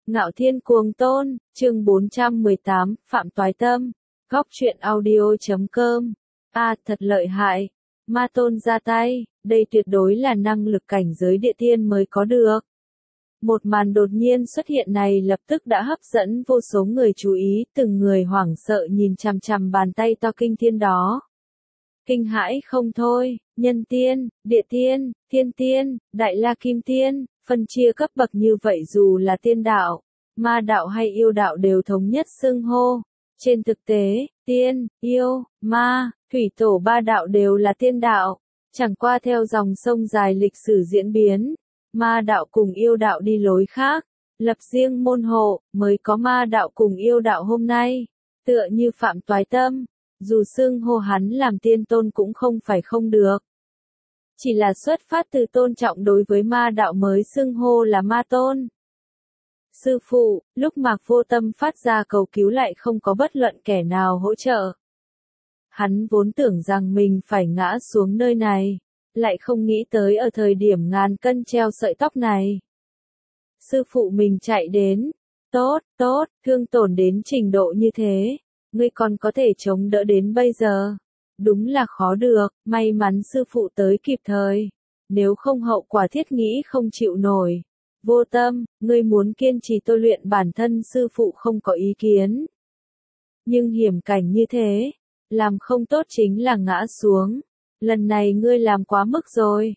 Ngạo Thiên Cuồng Tôn, chương 418, Phạm Toái Tâm, góc truyện audio.com. Thật lợi hại. Ma Tôn ra tay, đây tuyệt đối là năng lực cảnh giới địa tiên mới có được. Một màn đột nhiên xuất hiện này lập tức đã hấp dẫn vô số người chú ý, từng người hoảng sợ nhìn chằm chằm bàn tay to kinh thiên đó. Kinh hãi không thôi, nhân tiên, địa tiên, thiên tiên, đại la kim tiên, phân chia cấp bậc như vậy dù là tiên đạo, ma đạo hay yêu đạo đều thống nhất xưng hô. Trên thực tế, tiên, yêu, ma, thủy tổ ba đạo đều là tiên đạo, chẳng qua theo dòng sông dài lịch sử diễn biến, ma đạo cùng yêu đạo đi lối khác, lập riêng môn hộ, mới có ma đạo cùng yêu đạo hôm nay. Tựa như Phạm Toái Tâm, dù xưng hô hắn làm tiên tôn cũng không phải không được. Chỉ là xuất phát từ tôn trọng đối với ma đạo mới xưng hô là ma tôn. Sư phụ, lúc Mạc Vô Tâm phát ra cầu cứu lại không có bất luận kẻ nào hỗ trợ. Hắn vốn tưởng rằng mình phải ngã xuống nơi này, lại không nghĩ tới ở thời điểm ngàn cân treo sợi tóc này. Sư phụ mình chạy đến, tốt, thương tổn đến trình độ như thế, ngươi còn có thể chống đỡ đến bây giờ. Đúng là khó được, may mắn sư phụ tới kịp thời, nếu không hậu quả thiết nghĩ không chịu nổi. Vô Tâm, ngươi muốn kiên trì tôi luyện bản thân sư phụ không có ý kiến. Nhưng hiểm cảnh như thế, làm không tốt chính là ngã xuống. Lần này ngươi làm quá mức rồi.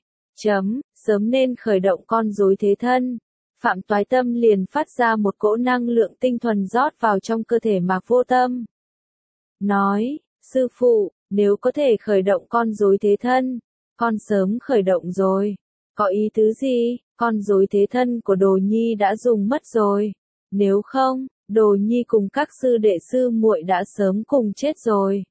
Sớm nên khởi động con rối thế thân. Phạm Toái Tâm liền phát ra một cỗ năng lượng tinh thuần rót vào trong cơ thể Mạc Vô Tâm. Nói, sư phụ, nếu có thể khởi động con rối thế thân, con sớm khởi động rồi. Có ý tứ gì? Con rối thế thân của Đồ Nhi đã dùng mất rồi. Nếu không, Đồ Nhi cùng các sư đệ sư muội đã sớm cùng chết rồi.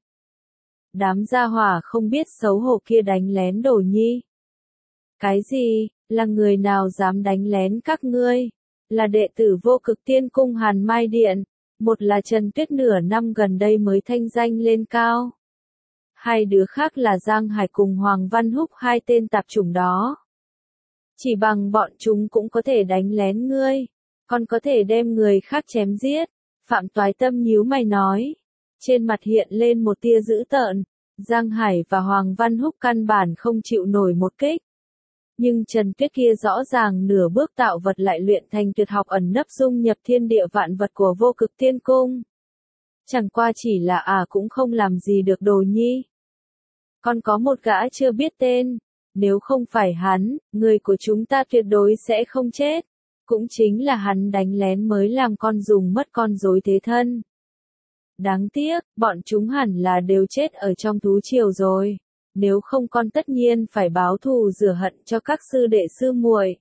Đám gia hỏa không biết xấu hổ kia đánh lén Đồ Nhi. Cái gì? Là người nào dám đánh lén các ngươi? Là đệ tử Vô Cực Tiên Cung Hàn Mai Điện. Một là Trần Tuyết nửa năm gần đây mới thanh danh lên cao. Hai đứa khác là Giang Hải cùng Hoàng Văn Húc, hai tên tạp chủng đó. Chỉ bằng bọn chúng cũng có thể đánh lén ngươi, còn có thể đem người khác chém giết. Phạm Toái Tâm nhíu mày nói, trên mặt hiện lên một tia dữ tợn. Giang Hải và Hoàng Văn Húc căn bản không chịu nổi một kích. Nhưng Trần Tuyết kia rõ ràng nửa bước tạo vật lại luyện thành tuyệt học ẩn nấp dung nhập thiên địa vạn vật của Vô Cực Tiên Cung. Chẳng qua chỉ là cũng không làm gì được Đồ Nhi. Còn có một gã chưa biết tên. Nếu không phải hắn, người của chúng ta tuyệt đối sẽ không chết. Cũng chính là hắn đánh lén mới làm con dùng mất con rối thế thân. Đáng tiếc, bọn chúng hẳn là đều chết ở trong thú triều rồi. Nếu không con tất nhiên phải báo thù rửa hận cho các sư đệ sư muội.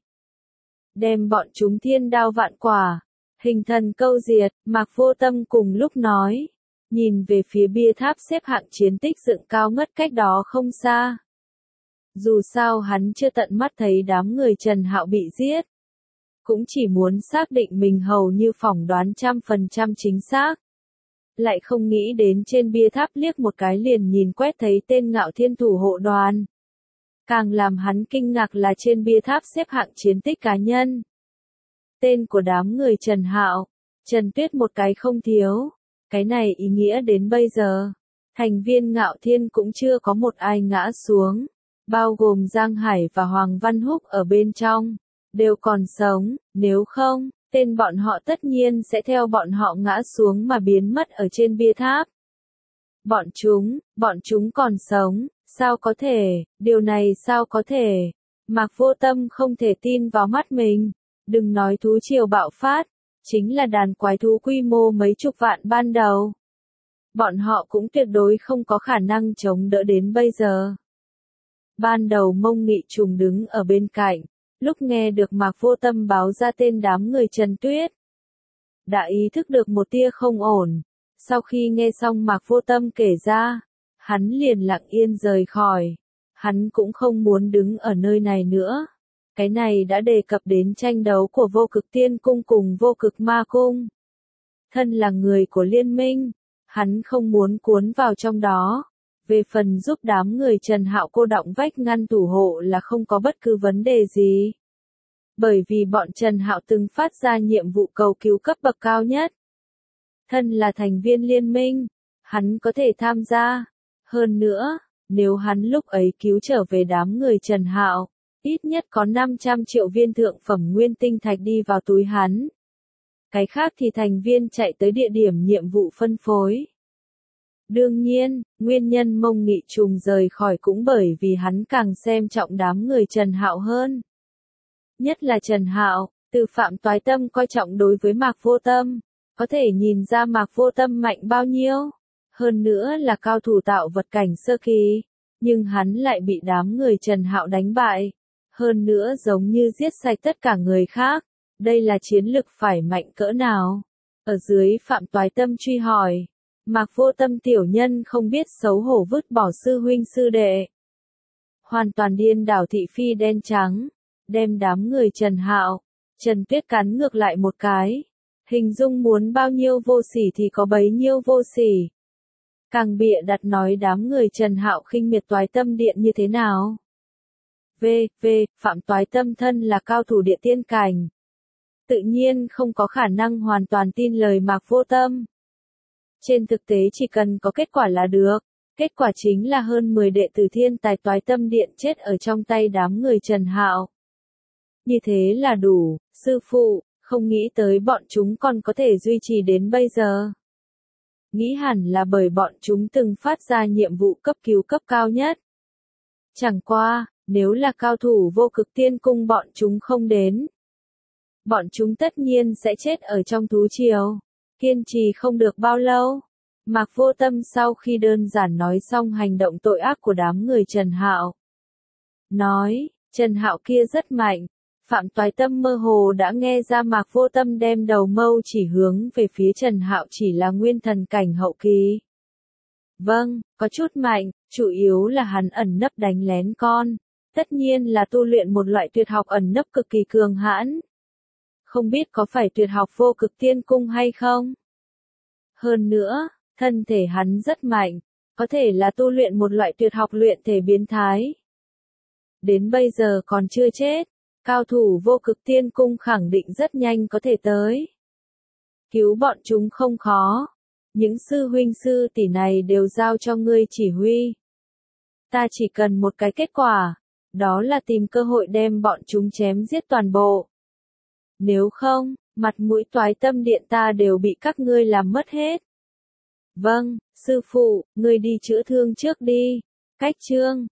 Đem bọn chúng thiên đao vạn quả, hình thần câu diệt. Mạc Vô Tâm cùng lúc nói, nhìn về phía bia tháp xếp hạng chiến tích dựng cao ngất cách đó không xa. Dù sao hắn chưa tận mắt thấy đám người Trần Hạo bị giết. Cũng chỉ muốn xác định mình hầu như phỏng đoán 100% chính xác. Lại không nghĩ đến trên bia tháp liếc một cái liền nhìn quét thấy tên Ngạo Thiên thủ hộ đoàn. Càng làm hắn kinh ngạc là trên bia tháp xếp hạng chiến tích cá nhân. Tên của đám người Trần Hạo, Trần Tuyết một cái không thiếu. Cái này ý nghĩa đến bây giờ, thành viên Ngạo Thiên cũng chưa có một ai ngã xuống. Bao gồm Giang Hải và Hoàng Văn Húc ở bên trong, đều còn sống, nếu không, tên bọn họ tất nhiên sẽ theo bọn họ ngã xuống mà biến mất ở trên bia tháp. Bọn chúng còn sống, sao có thể, điều này sao có thể? Mạc Vô Tâm không thể tin vào mắt mình, đừng nói thú triều bạo phát, chính là đàn quái thú quy mô mấy chục vạn ban đầu. Bọn họ cũng tuyệt đối không có khả năng chống đỡ đến bây giờ. Ban đầu Mông Nghị Trùng đứng ở bên cạnh, lúc nghe được Mạc Vô Tâm báo ra tên đám người Trần Tuyết. Đã ý thức được một tia không ổn, sau khi nghe xong Mạc Vô Tâm kể ra, hắn liền lặng yên rời khỏi. Hắn cũng không muốn đứng ở nơi này nữa. Cái này đã đề cập đến tranh đấu của Vô Cực Tiên Cung cùng Vô Cực Ma Cung. Thân là người của liên minh, hắn không muốn cuốn vào trong đó. Về phần giúp đám người Trần Hạo cô đọng vách ngăn thủ hộ là không có bất cứ vấn đề gì. Bởi vì bọn Trần Hạo từng phát ra nhiệm vụ cầu cứu cấp bậc cao nhất. Thân là thành viên liên minh, hắn có thể tham gia. Hơn nữa, nếu hắn lúc ấy cứu trở về đám người Trần Hạo, ít nhất có 500 triệu viên thượng phẩm nguyên tinh thạch đi vào túi hắn. Cái khác thì thành viên chạy tới địa điểm nhiệm vụ phân phối. Đương nhiên, nguyên nhân Mông Nghị Trùng rời khỏi cũng bởi vì hắn càng xem trọng đám người Trần Hạo hơn. Nhất là Trần Hạo, từ Phạm Toái Tâm coi trọng đối với Mạc Vô Tâm, có thể nhìn ra Mạc Vô Tâm mạnh bao nhiêu. Hơn nữa là cao thủ tạo vật cảnh sơ kỳ, nhưng hắn lại bị đám người Trần Hạo đánh bại. Hơn nữa giống như giết sạch tất cả người khác, đây là chiến lực phải mạnh cỡ nào? Ở dưới Phạm Toái Tâm truy hỏi, Mạc Vô Tâm tiểu nhân không biết xấu hổ vứt bỏ sư huynh sư đệ. Hoàn toàn điên đảo thị phi đen trắng, đem đám người Trần Hạo, Trần Tuyết cắn ngược lại một cái. Hình dung muốn bao nhiêu vô sỉ thì có bấy nhiêu vô sỉ. Càng bịa đặt nói đám người Trần Hạo khinh miệt Toái Tâm điện như thế nào. Phạm Toái Tâm thân là cao thủ địa tiên cảnh. Tự nhiên không có khả năng hoàn toàn tin lời Mạc Vô Tâm. Trên thực tế chỉ cần có kết quả là được. Kết quả chính là hơn 10 đệ tử thiên tài Toái Tâm điện chết ở trong tay đám người Trần Hạo. Như thế là đủ, sư phụ, không nghĩ tới bọn chúng còn có thể duy trì đến bây giờ. Nghĩ hẳn là bởi bọn chúng từng phát ra nhiệm vụ cấp cứu cấp cao nhất. Chẳng qua, nếu là cao thủ vô cực tiên cung bọn chúng không đến. Bọn chúng tất nhiên sẽ chết ở trong thú triều. Kiên trì không được bao lâu. Mạc Vô Tâm sau khi đơn giản nói xong hành động tội ác của đám người Trần Hạo. Nói, Trần Hạo kia rất mạnh. Phạm Toái Tâm mơ hồ đã nghe ra Mạc Vô Tâm đem đầu mâu chỉ hướng về phía Trần Hạo chỉ là nguyên thần cảnh hậu kỳ. Vâng, có chút mạnh, chủ yếu là hắn ẩn nấp đánh lén con. Tất nhiên là tu luyện một loại tuyệt học ẩn nấp cực kỳ cường hãn. Không biết có phải tuyệt học vô cực tiên cung hay không? Hơn nữa, thân thể hắn rất mạnh, có thể là tu luyện một loại tuyệt học luyện thể biến thái. Đến bây giờ còn chưa chết, cao thủ vô cực tiên cung khẳng định rất nhanh có thể tới. Cứu bọn chúng không khó, những sư huynh sư tỷ này đều giao cho ngươi chỉ huy. Ta chỉ cần một cái kết quả, đó là tìm cơ hội đem bọn chúng chém giết toàn bộ. Nếu không, mặt mũi Toái Tâm điện ta đều bị các ngươi làm mất hết. Vâng, sư phụ, ngươi đi chữa thương trước đi. Cách chương